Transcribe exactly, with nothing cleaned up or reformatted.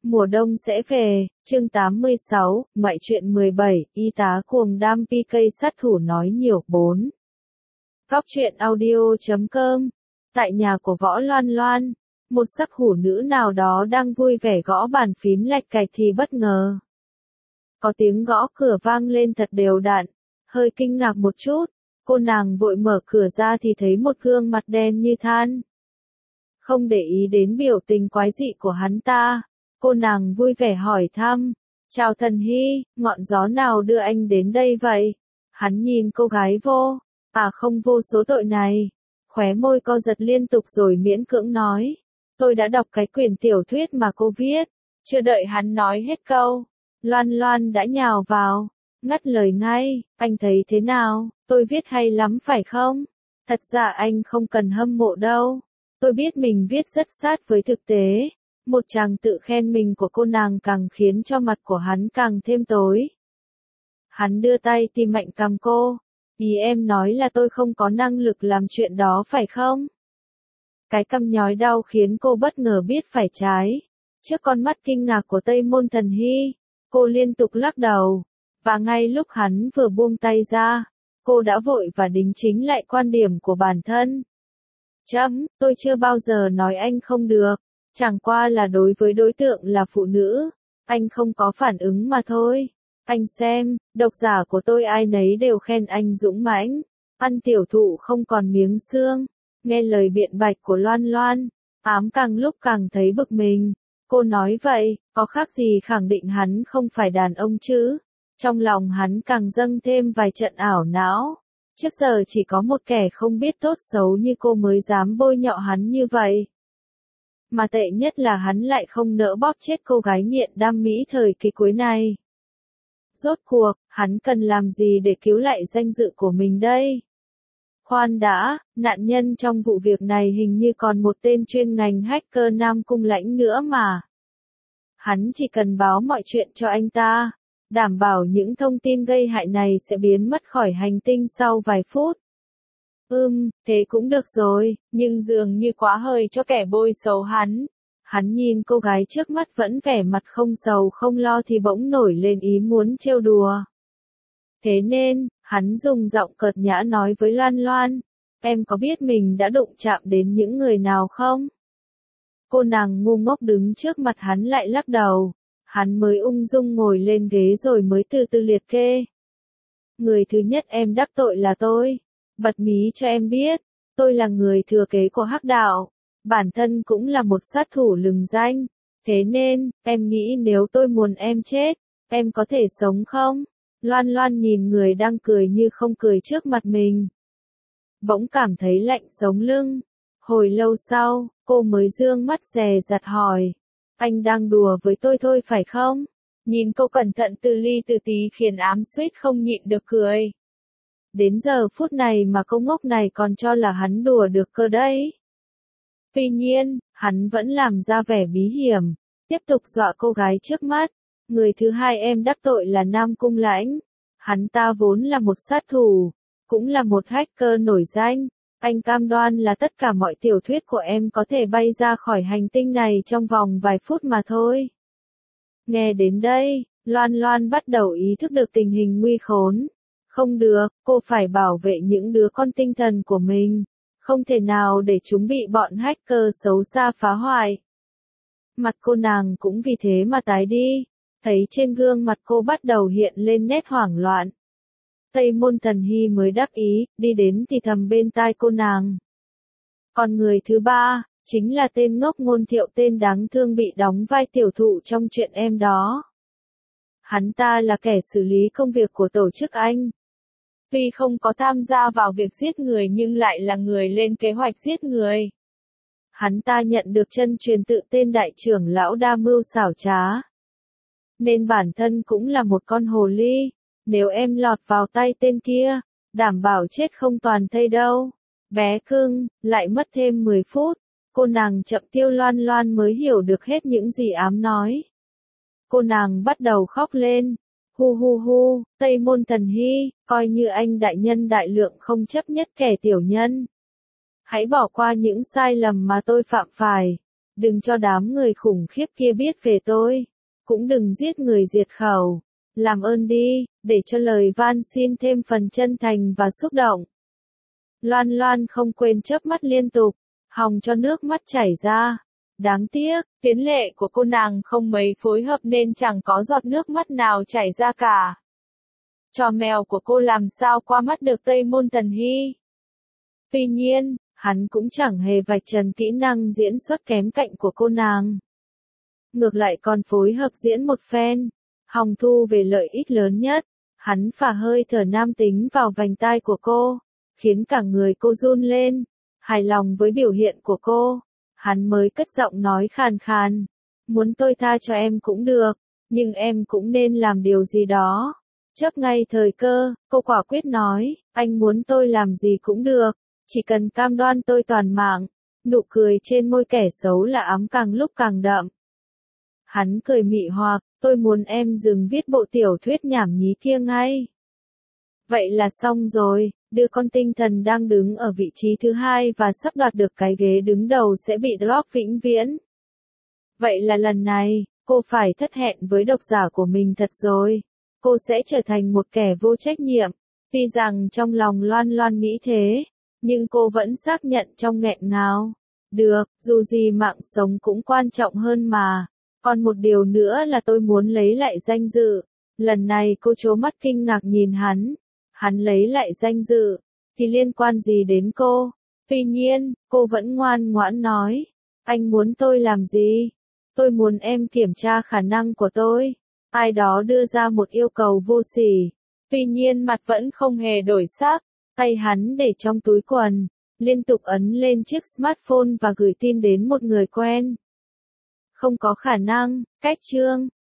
Mùa đông sẽ về, chương tám mươi sáu, ngoại truyện mười bảy, y tá cuồng đam pê ca sát thủ nói nhiều, bốn. Góc truyện audio chấm com. Tại nhà của Võ Loan Loan, một sắc hủ nữ nào đó đang vui vẻ gõ bàn phím lạch cạch thì bất ngờ. Có tiếng gõ cửa vang lên thật đều đặn, hơi kinh ngạc một chút, cô nàng vội mở cửa ra thì thấy một gương mặt đen như than. Không để ý đến biểu tình quái dị của hắn ta, cô nàng vui vẻ hỏi thăm, chào Thần Hy, ngọn gió nào đưa anh đến đây vậy? Hắn nhìn cô gái vô, à không vô số tội này, khóe môi co giật liên tục rồi miễn cưỡng nói, tôi đã đọc cái quyển tiểu thuyết mà cô viết. Chưa đợi hắn nói hết câu, Loan Loan đã nhào vào, ngắt lời ngay, anh thấy thế nào, tôi viết hay lắm phải không? Thật ra anh không cần hâm mộ đâu, tôi biết mình viết rất sát với thực tế. Một chàng tự khen mình của cô nàng càng khiến cho mặt của hắn càng thêm tối. Hắn đưa tay tìm mạnh cằm cô, ý em nói là tôi không có năng lực làm chuyện đó phải không? Cái cằm nhói đau khiến cô bất ngờ biết phải trái. Trước con mắt kinh ngạc của Tây Môn Thần Hy, cô liên tục lắc đầu, và ngay lúc hắn vừa buông tay ra, cô đã vội và đính chính lại quan điểm của bản thân. Chấm, tôi chưa bao giờ nói anh không được, chẳng qua là đối với đối tượng là phụ nữ, anh không có phản ứng mà thôi. Anh xem, độc giả của tôi ai nấy đều khen anh dũng mãnh, ăn tiểu thụ không còn miếng xương. Nghe lời biện bạch của Loan Loan, ám càng lúc càng thấy bực mình. Cô nói vậy, có khác gì khẳng định hắn không phải đàn ông chứ? Trong lòng hắn càng dâng thêm vài trận ảo não. Trước giờ chỉ có một kẻ không biết tốt xấu như cô mới dám bôi nhọ hắn như vậy. Mà tệ nhất là hắn lại không nỡ bóp chết cô gái nghiện đam mỹ thời kỳ cuối này. Rốt cuộc, hắn cần làm gì để cứu lại danh dự của mình đây? Khoan đã, nạn nhân trong vụ việc này hình như còn một tên chuyên ngành hacker Nam Cung Lãnh nữa mà. Hắn chỉ cần báo mọi chuyện cho anh ta, đảm bảo những thông tin gây hại này sẽ biến mất khỏi hành tinh sau vài phút. Ừm, thế cũng được rồi, nhưng dường như quá hơi cho kẻ bôi xấu hắn. Hắn nhìn cô gái trước mắt vẫn vẻ mặt không sầu không lo thì bỗng nổi lên ý muốn trêu đùa. Thế nên, hắn dùng giọng cợt nhã nói với Loan Loan, em có biết mình đã đụng chạm đến những người nào không? Cô nàng ngu ngốc đứng trước mặt hắn lại lắc đầu, hắn mới ung dung ngồi lên ghế rồi mới từ từ liệt kê. Người thứ nhất em đắc tội là tôi, bật mí cho em biết, tôi là người thừa kế của Hắc Đạo, bản thân cũng là một sát thủ lừng danh, thế nên, em nghĩ nếu tôi muốn em chết, em có thể sống không? Loan Loan nhìn người đang cười như không cười trước mặt mình. Bỗng cảm thấy lạnh sống lưng. Hồi lâu sau, cô mới dương mắt dè dặt hỏi. Anh đang đùa với tôi thôi phải không? Nhìn cô cẩn thận từ ly từ tí khiến ám suýt không nhịn được cười. Đến giờ phút này mà cô ngốc này còn cho là hắn đùa được cơ đấy. Tuy nhiên, hắn vẫn làm ra vẻ bí hiểm, tiếp tục dọa cô gái trước mắt. Người thứ hai em đắc tội là Nam Cung Lãnh. Hắn ta vốn là một sát thủ, cũng là một hacker nổi danh. Anh cam đoan là tất cả mọi tiểu thuyết của em có thể bay ra khỏi hành tinh này trong vòng vài phút mà thôi. Nghe đến đây, Loan Loan bắt đầu ý thức được tình hình nguy khốn. Không được, cô phải bảo vệ những đứa con tinh thần của mình. Không thể nào để chúng bị bọn hacker xấu xa phá hoại. Mặt cô nàng cũng vì thế mà tái đi. Thấy trên gương mặt cô bắt đầu hiện lên nét hoảng loạn. Tây Môn Thần Hy mới đắc ý, đi đến thì thầm bên tai cô nàng. Còn người thứ ba, chính là tên ngốc Ngôn Thiệu, tên đáng thương bị đóng vai tiểu thụ trong chuyện em đó. Hắn ta là kẻ xử lý công việc của tổ chức anh. Tuy không có tham gia vào việc giết người nhưng lại là người lên kế hoạch giết người. Hắn ta nhận được chân truyền tự tên đại trưởng lão đa mưu xảo trá. Nên bản thân cũng là một con hồ ly, nếu em lọt vào tay tên kia, đảm bảo chết không toàn thây đâu. Bé cưng, lại mất thêm mười phút, cô nàng chậm tiêu Loan Loan mới hiểu được hết những gì ám nói. Cô nàng bắt đầu khóc lên, hu hu hu, Tây Môn Thần Hy, coi như anh đại nhân đại lượng không chấp nhất kẻ tiểu nhân. Hãy bỏ qua những sai lầm mà tôi phạm phải. Đừng cho đám người khủng khiếp kia biết về tôi. Cũng đừng giết người diệt khẩu. Làm ơn đi, để cho lời van xin thêm phần chân thành và xúc động. Loan Loan không quên chớp mắt liên tục, hòng cho nước mắt chảy ra. Đáng tiếc, tiến lệ của cô nàng không mấy phối hợp nên chẳng có giọt nước mắt nào chảy ra cả. Trò mèo của cô làm sao qua mắt được Tây Môn Tần Hy. Tuy nhiên, hắn cũng chẳng hề vạch trần kỹ năng diễn xuất kém cạnh của cô nàng. Ngược lại còn phối hợp diễn một phen, hòng thu về lợi ích lớn nhất. Hắn phả hơi thở nam tính vào vành tai của cô, khiến cả người cô run lên. Hài lòng với biểu hiện của cô, hắn mới cất giọng nói khàn khàn. Muốn tôi tha cho em cũng được, nhưng em cũng nên làm điều gì đó. Chớp ngay thời cơ, cô quả quyết nói, anh muốn tôi làm gì cũng được, chỉ cần cam đoan tôi toàn mạng. Nụ cười trên môi kẻ xấu là ấm càng lúc càng đậm. Hắn cười mị hoặc, tôi muốn em dừng viết bộ tiểu thuyết nhảm nhí kia ngay. Vậy là xong rồi, đưa con tinh thần đang đứng ở vị trí thứ hai và sắp đoạt được cái ghế đứng đầu sẽ bị drop vĩnh viễn. Vậy là lần này, cô phải thất hẹn với độc giả của mình thật rồi. Cô sẽ trở thành một kẻ vô trách nhiệm. Tuy rằng trong lòng Loan Loan nghĩ thế, nhưng cô vẫn xác nhận trong nghẹn ngào. Được, dù gì mạng sống cũng quan trọng hơn mà. Còn một điều nữa là tôi muốn lấy lại danh dự. Lần này cô trố mắt kinh ngạc nhìn hắn. Hắn lấy lại danh dự, thì liên quan gì đến cô? Tuy nhiên, cô vẫn ngoan ngoãn nói. Anh muốn tôi làm gì? Tôi muốn em kiểm tra khả năng của tôi. Ai đó đưa ra một yêu cầu vô sỉ. Tuy nhiên mặt vẫn không hề đổi sắc. Tay hắn để trong túi quần, liên tục ấn lên chiếc smartphone và gửi tin đến một người quen. Không có khả năng, cách chương.